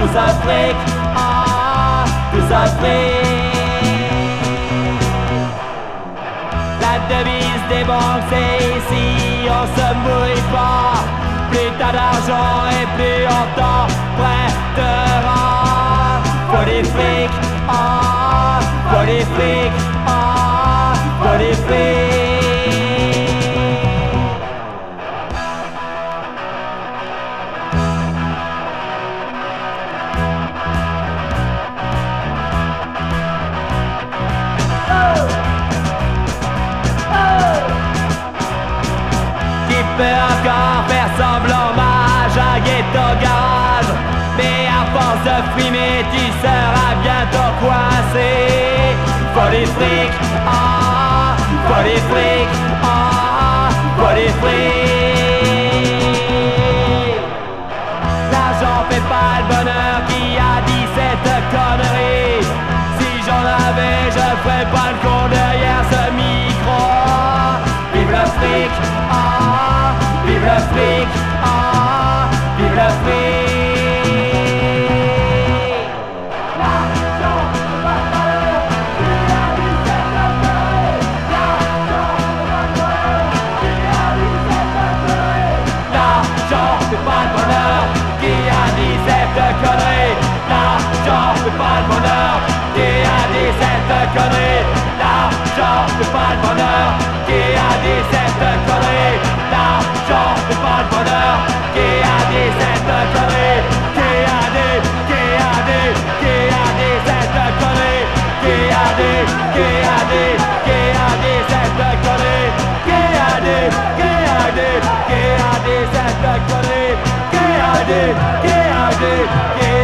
tout ça fric, ah, tout ça fric. La devise des banques c'est ici, on se mouille pas. Plus t'as d'argent et plus on t'en prêtera. Faut des fric, ah, faut des fric, ah, faut des fric. Peut encore faire semblant mage à ton garage, mais à force de frimer tu seras bientôt coincé. Faut des fric, ah, faut des fric, ah, faut des fric. L'argent fait pas le bonheur qui a dit cette connerie. Si j'en avais je ferais pas le con derrière ce micro. Vive le fric, ah, vive le fric, ah, vive le fric. L'argent fait pas le bonheur, qui a dit cette connerie. L'argent fait pas le bonheur, qui a dit cette connerie. L'argent fait pas le bonheur, qui a dit cette connerie. L'argent fait pas le bonheur, qui a dit cette connerie. L'argent fait pas le bonheur, qui a dit cette connerie. L'argent fait pas le bonheur, qui a dit cette connerie. Qui a dit cette connerie. Qui a dit cette connerie. Qui a dit cette connerie. Qui a dit